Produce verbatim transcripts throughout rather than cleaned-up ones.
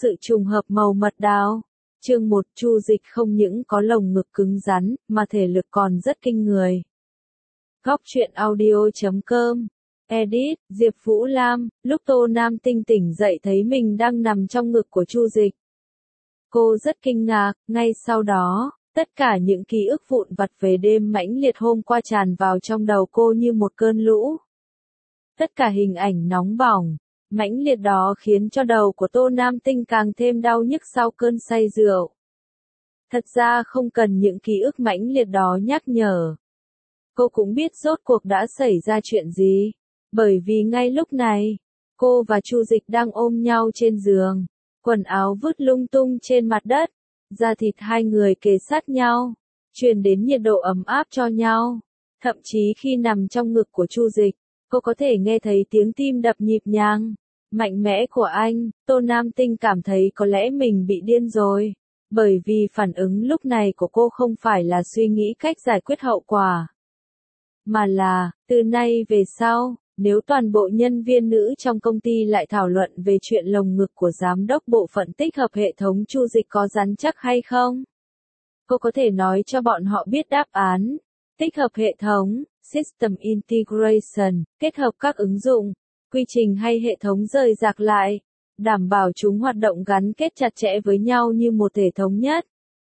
Sự trùng hợp màu mật đào. Chương một, Chu Dịch không những có lồng ngực cứng rắn, mà thể lực còn rất kinh người. Góc truyện audio chấm com. Edit, Diệp Vũ Lam. Lúc Tô Nam Tinh tỉnh dậy thấy mình đang nằm trong ngực của Chu Dịch. Cô rất kinh ngạc, ngay sau đó, tất cả những ký ức vụn vặt về đêm mãnh liệt hôm qua tràn vào trong đầu cô như một cơn lũ. Tất cả hình ảnh nóng bỏng, mãnh liệt đó khiến cho đầu của Tô Nam Tinh càng thêm đau nhức sau cơn say rượu. Thật ra không cần những ký ức mãnh liệt đó nhắc nhở. Cô cũng biết rốt cuộc đã xảy ra chuyện gì, bởi vì ngay lúc này, cô và Chu Dịch đang ôm nhau trên giường, quần áo vứt lung tung trên mặt đất, da thịt hai người kề sát nhau, truyền đến nhiệt độ ấm áp cho nhau. Thậm chí khi nằm trong ngực của Chu Dịch, cô có thể nghe thấy tiếng tim đập nhịp nhàng, mạnh mẽ của anh. Tô Nam Tinh cảm thấy có lẽ mình bị điên rồi, bởi vì phản ứng lúc này của cô không phải là suy nghĩ cách giải quyết hậu quả, mà là, từ nay về sau, nếu toàn bộ nhân viên nữ trong công ty lại thảo luận về chuyện lồng ngực của giám đốc bộ phận tích hợp hệ thống Chu Dịch có rắn chắc hay không, cô có thể nói cho bọn họ biết đáp án. Tích hợp hệ thống, System Integration, kết hợp các ứng dụng, quy trình hay hệ thống rời rạc lại, đảm bảo chúng hoạt động gắn kết chặt chẽ với nhau như một thể thống nhất.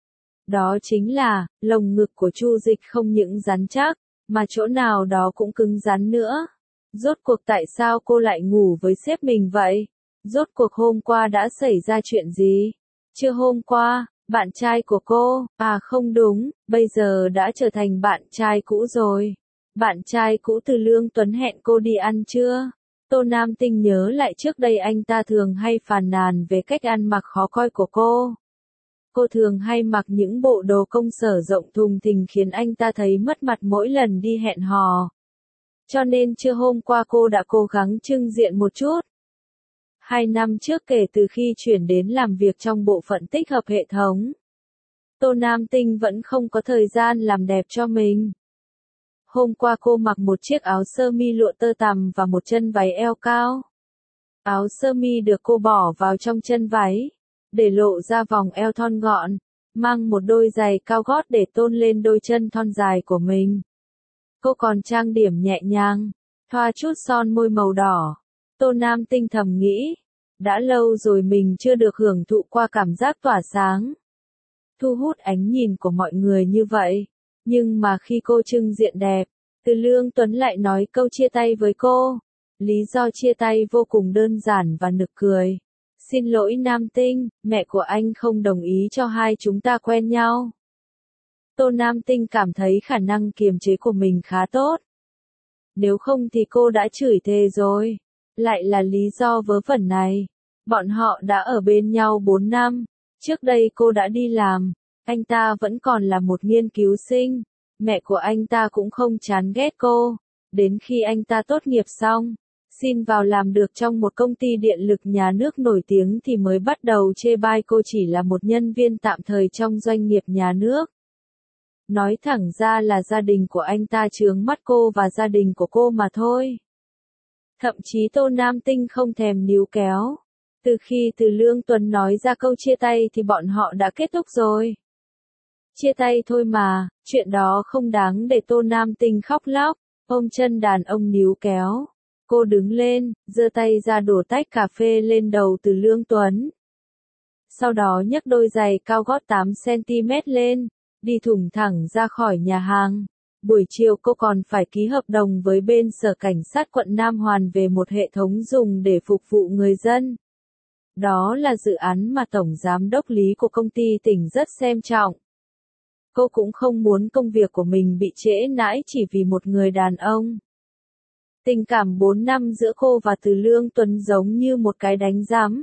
Đó chính là, lồng ngực của Chu Dịch không những rắn chắc, mà chỗ nào đó cũng cứng rắn nữa. Rốt cuộc tại sao cô lại ngủ với sếp mình vậy? Rốt cuộc hôm qua đã xảy ra chuyện gì? Chưa hôm qua, bạn trai của cô, à không đúng, bây giờ đã trở thành bạn trai cũ rồi. Bạn trai cũ Từ Lương Tuấn hẹn cô đi ăn chưa? Tô Nam Tinh nhớ lại trước đây anh ta thường hay phàn nàn về cách ăn mặc khó coi của cô. Cô thường hay mặc những bộ đồ công sở rộng thùng thình khiến anh ta thấy mất mặt mỗi lần đi hẹn hò. Cho nên trưa hôm qua cô đã cố gắng trưng diện một chút. Hai năm trước kể từ khi chuyển đến làm việc trong bộ phận tích hợp hệ thống, Tô Nam Tinh vẫn không có thời gian làm đẹp cho mình. Hôm qua cô mặc một chiếc áo sơ mi lụa tơ tằm và một chân váy eo cao. Áo sơ mi được cô bỏ vào trong chân váy, để lộ ra vòng eo thon gọn, mang một đôi giày cao gót để tôn lên đôi chân thon dài của mình. Cô còn trang điểm nhẹ nhàng, thoa chút son môi màu đỏ. Tô Nam Tinh thầm nghĩ, đã lâu rồi mình chưa được hưởng thụ qua cảm giác tỏa sáng, thu hút ánh nhìn của mọi người như vậy. Nhưng mà khi cô trưng diện đẹp, Từ Lương Tuấn lại nói câu chia tay với cô. Lý do chia tay vô cùng đơn giản và nực cười. Xin lỗi Nam Tinh, mẹ của anh không đồng ý cho hai chúng ta quen nhau. Tô Nam Tinh cảm thấy khả năng kiềm chế của mình khá tốt. Nếu không thì cô đã chửi thề rồi. Lại là lý do vớ vẩn này. Bọn họ đã ở bên nhau bốn năm. Trước đây cô đã đi làm. Anh ta vẫn còn là một nghiên cứu sinh. Mẹ của anh ta cũng không chán ghét cô. Đến khi anh ta tốt nghiệp xong, xin vào làm được trong một công ty điện lực nhà nước nổi tiếng thì mới bắt đầu chê bai cô chỉ là một nhân viên tạm thời trong doanh nghiệp nhà nước. Nói thẳng ra là gia đình của anh ta chướng mắt cô và gia đình của cô mà thôi. Thậm chí Tô Nam Tinh không thèm níu kéo. Từ khi Từ Lương Tuấn nói ra câu chia tay thì bọn họ đã kết thúc rồi. Chia tay thôi mà, chuyện đó không đáng để Tô Nam Tinh khóc lóc, ôm chân đàn ông níu kéo. Cô đứng lên, giơ tay ra đổ tách cà phê lên đầu Từ Lương Tuấn. Sau đó nhấc đôi giày cao gót tám xăng ti mét lên, đi thủng thẳng ra khỏi nhà hàng. Buổi chiều cô còn phải ký hợp đồng với bên Sở Cảnh sát quận Nam Hoàn về một hệ thống dùng để phục vụ người dân. Đó là dự án mà Tổng Giám đốc Lý của công ty tỉnh rất xem trọng. Cô cũng không muốn công việc của mình bị trễ nải chỉ vì một người đàn ông. Tình cảm bốn năm giữa cô và Từ Lương Tuấn giống như một cái đánh giám.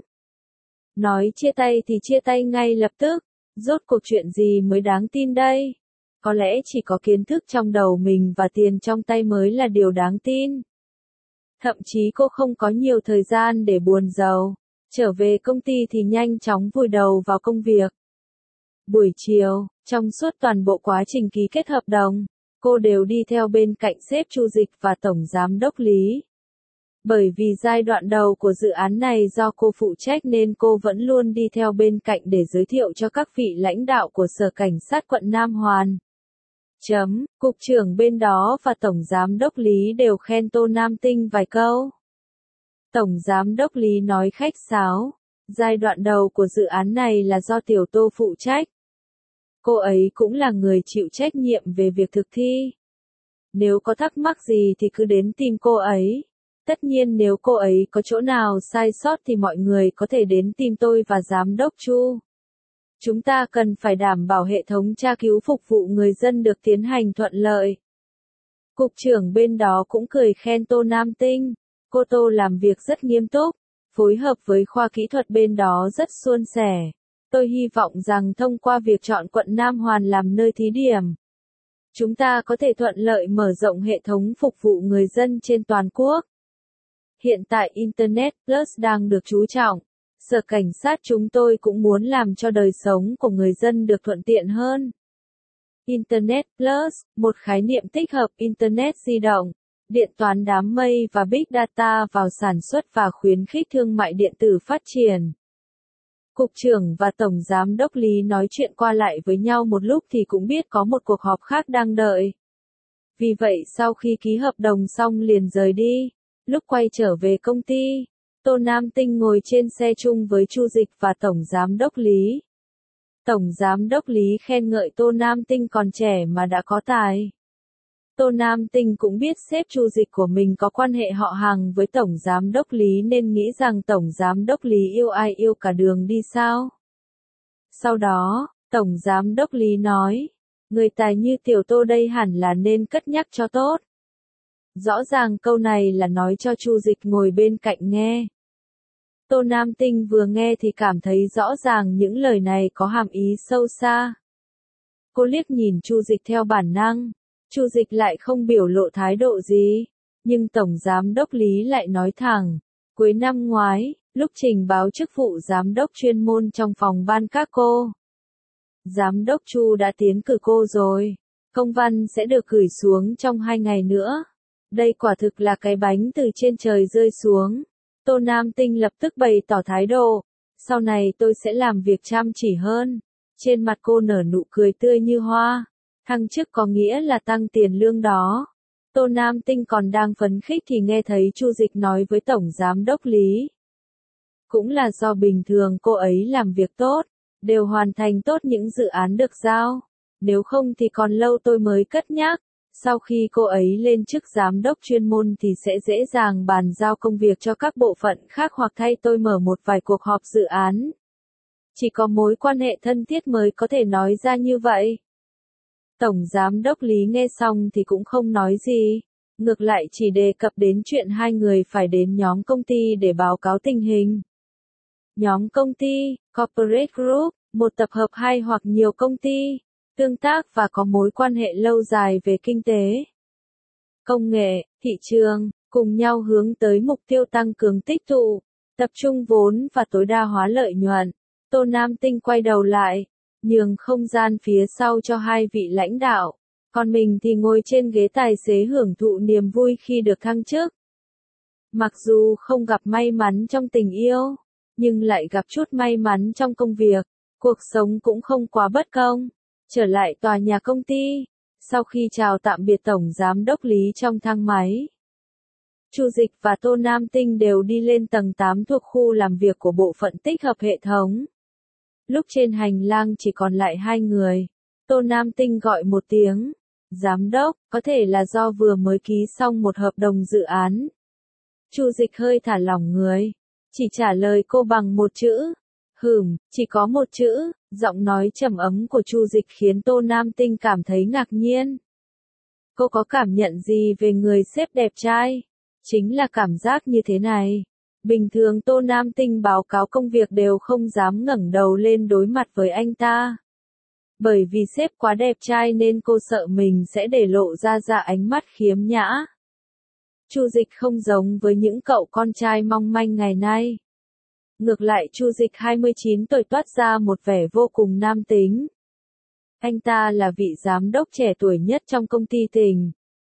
Nói chia tay thì chia tay ngay lập tức. Rốt cuộc chuyện gì mới đáng tin đây? Có lẽ chỉ có kiến thức trong đầu mình và tiền trong tay mới là điều đáng tin. Thậm chí cô không có nhiều thời gian để buồn rầu. Trở về công ty thì nhanh chóng vùi đầu vào công việc. Buổi chiều, trong suốt toàn bộ quá trình ký kết hợp đồng, cô đều đi theo bên cạnh sếp Chu Dịch và Tổng Giám đốc Lý. Bởi vì giai đoạn đầu của dự án này do cô phụ trách nên cô vẫn luôn đi theo bên cạnh để giới thiệu cho các vị lãnh đạo của Sở Cảnh sát quận Nam Hoàn. Chấm, cục trưởng bên đó và Tổng Giám đốc Lý đều khen Tô Nam Tinh vài câu. Tổng Giám đốc Lý nói khách sáo, giai đoạn đầu của dự án này là do Tiểu Tô phụ trách. Cô ấy cũng là người chịu trách nhiệm về việc thực thi. Nếu có thắc mắc gì thì cứ đến tìm cô ấy. Tất nhiên nếu cô ấy có chỗ nào sai sót thì mọi người có thể đến tìm tôi và Giám đốc Chu. Chúng ta cần phải đảm bảo hệ thống tra cứu phục vụ người dân được tiến hành thuận lợi. Cục trưởng bên đó cũng cười khen Tô Nam Tinh. Cô Tô làm việc rất nghiêm túc, phối hợp với khoa kỹ thuật bên đó rất suôn sẻ. Tôi hy vọng rằng thông qua việc chọn quận Nam Hoàn làm nơi thí điểm, chúng ta có thể thuận lợi mở rộng hệ thống phục vụ người dân trên toàn quốc. Hiện tại Internet Plus đang được chú trọng. Sở Cảnh sát chúng tôi cũng muốn làm cho đời sống của người dân được thuận tiện hơn. Internet Plus, một khái niệm tích hợp Internet di động, điện toán đám mây và Big Data vào sản xuất và khuyến khích thương mại điện tử phát triển. Cục trưởng và Tổng Giám đốc Lý nói chuyện qua lại với nhau một lúc thì cũng biết có một cuộc họp khác đang đợi. Vì vậy sau khi ký hợp đồng xong liền rời đi. Lúc quay trở về công ty, Tô Nam Tinh ngồi trên xe chung với Chu Dịch và Tổng Giám đốc Lý. Tổng Giám đốc Lý khen ngợi Tô Nam Tinh còn trẻ mà đã có tài. Tô Nam Tinh cũng biết sếp Chu Dịch của mình có quan hệ họ hàng với Tổng Giám đốc Lý nên nghĩ rằng Tổng Giám đốc Lý yêu ai yêu cả đường đi sao. Sau đó, Tổng Giám đốc Lý nói, người tài như Tiểu Tô đây hẳn là nên cất nhắc cho tốt. Rõ ràng câu này là nói cho Chu Dịch ngồi bên cạnh nghe. Tô Nam Tinh vừa nghe thì cảm thấy rõ ràng những lời này có hàm ý sâu xa. Cô liếc nhìn Chu Dịch theo bản năng. Chu Dịch lại không biểu lộ thái độ gì, nhưng Tổng Giám đốc Lý lại nói thẳng, cuối năm ngoái, lúc trình báo chức vụ giám đốc chuyên môn trong phòng ban các cô, Giám đốc Chu đã tiến cử cô rồi, công văn sẽ được gửi xuống trong hai ngày nữa. Đây quả thực là cái bánh từ trên trời rơi xuống. Tô Nam Tinh lập tức bày tỏ thái độ, sau này tôi sẽ làm việc chăm chỉ hơn. Trên mặt cô nở nụ cười tươi như hoa. Thăng chức có nghĩa là tăng tiền lương đó. Tô Nam Tinh còn đang phấn khích thì nghe thấy Chu Dịch nói với Tổng Giám đốc Lý. Cũng là do bình thường cô ấy làm việc tốt, đều hoàn thành tốt những dự án được giao. Nếu không thì còn lâu tôi mới cất nhắc. Sau khi cô ấy lên chức giám đốc chuyên môn thì sẽ dễ dàng bàn giao công việc cho các bộ phận khác hoặc thay tôi mở một vài cuộc họp dự án. Chỉ có mối quan hệ thân thiết mới có thể nói ra như vậy. Tổng Giám đốc Lý nghe xong thì cũng không nói gì, ngược lại chỉ đề cập đến chuyện hai người phải đến nhóm công ty để báo cáo tình hình. Nhóm công ty, corporate group, một tập hợp hai hoặc nhiều công ty, tương tác và có mối quan hệ lâu dài về kinh tế, công nghệ, thị trường, cùng nhau hướng tới mục tiêu tăng cường tích tụ, tập trung vốn và tối đa hóa lợi nhuận. Tô Nam Tinh quay đầu lại, nhường không gian phía sau cho hai vị lãnh đạo, còn mình thì ngồi trên ghế tài xế hưởng thụ niềm vui khi được thăng chức. Mặc dù không gặp may mắn trong tình yêu, nhưng lại gặp chút may mắn trong công việc, cuộc sống cũng không quá bất công. Trở lại tòa nhà công ty, sau khi chào tạm biệt Tổng Giám đốc Lý trong thang máy, Chu Dịch và Tô Nam Tinh đều đi lên tầng tám thuộc khu làm việc của bộ phận tích hợp hệ thống. Lúc trên hành lang chỉ còn lại hai người, Tô Nam Tinh gọi một tiếng, Giám đốc, có thể là do vừa mới ký xong một hợp đồng dự án. Chu Dịch hơi thả lỏng người, chỉ trả lời cô bằng một chữ, hừm, chỉ có một chữ. Giọng nói trầm ấm của Chu Dịch khiến Tô Nam Tinh cảm thấy ngạc nhiên. Cô có cảm nhận gì về người sếp đẹp trai? Chính là cảm giác như thế này. Bình thường Tô Nam Tinh báo cáo công việc đều không dám ngẩng đầu lên đối mặt với anh ta. Bởi vì sếp quá đẹp trai nên cô sợ mình sẽ để lộ ra ra ánh mắt khiếm nhã. Chu Dịch không giống với những cậu con trai mong manh ngày nay. Ngược lại Chu Dịch hai mươi chín tuổi toát ra một vẻ vô cùng nam tính. Anh ta là vị giám đốc trẻ tuổi nhất trong công ty tỉnh.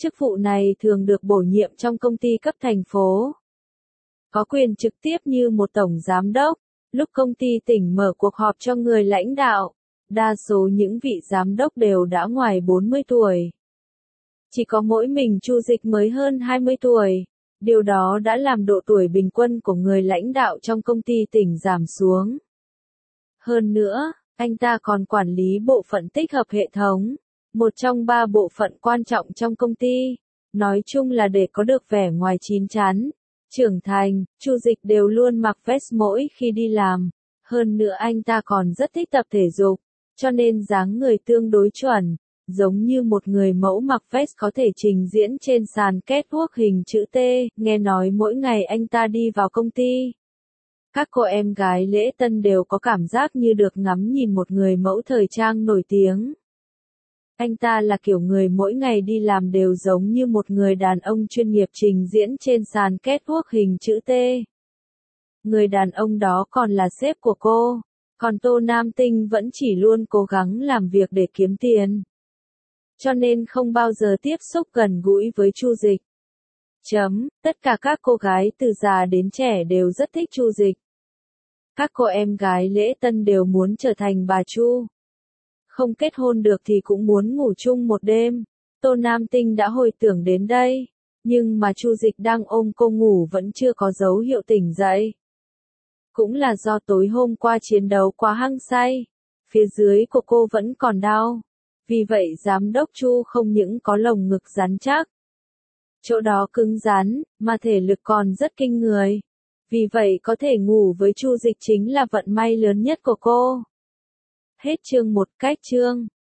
Chức vụ này thường được bổ nhiệm trong công ty cấp thành phố. Có quyền trực tiếp như một tổng giám đốc. Lúc công ty tỉnh mở cuộc họp cho người lãnh đạo, đa số những vị giám đốc đều đã ngoài bốn mươi tuổi. Chỉ có mỗi mình Chu Dịch mới hơn hai mươi tuổi. Điều đó đã làm độ tuổi bình quân của người lãnh đạo trong công ty tỉnh giảm xuống. Hơn nữa, anh ta còn quản lý bộ phận tích hợp hệ thống, một trong ba bộ phận quan trọng trong công ty. Nói chung là để có được vẻ ngoài chín chắn, trưởng thành, Chu Dịch đều luôn mặc vest mỗi khi đi làm. Hơn nữa anh ta còn rất thích tập thể dục, cho nên dáng người tương đối chuẩn, giống như một người mẫu mặc vest có thể trình diễn trên sàn catwalk hình chữ T. Nghe nói mỗi ngày anh ta đi vào công ty, các cô em gái lễ tân đều có cảm giác như được ngắm nhìn một người mẫu thời trang nổi tiếng. Anh ta là kiểu người mỗi ngày đi làm đều giống như một người đàn ông chuyên nghiệp trình diễn trên sàn catwalk hình chữ T. Người đàn ông đó còn là sếp của cô, còn Tô Nam Tinh vẫn chỉ luôn cố gắng làm việc để kiếm tiền. Cho nên không bao giờ tiếp xúc gần gũi với Chu Dịch. Chấm, tất cả các cô gái từ già đến trẻ đều rất thích Chu Dịch. Các cô em gái lễ tân đều muốn trở thành bà Chu. Không kết hôn được thì cũng muốn ngủ chung một đêm. Tô Nam Tinh đã hồi tưởng đến đây, nhưng mà Chu Dịch đang ôm cô ngủ vẫn chưa có dấu hiệu tỉnh dậy. Cũng là do tối hôm qua chiến đấu quá hăng say, phía dưới của cô vẫn còn đau. Vì vậy giám đốc Chu không những có lồng ngực rắn chắc, chỗ đó cứng rắn, mà thể lực còn rất kinh người. Vì vậy có thể ngủ với Chu Dịch chính là vận may lớn nhất của cô. Hết chương một. Cách chương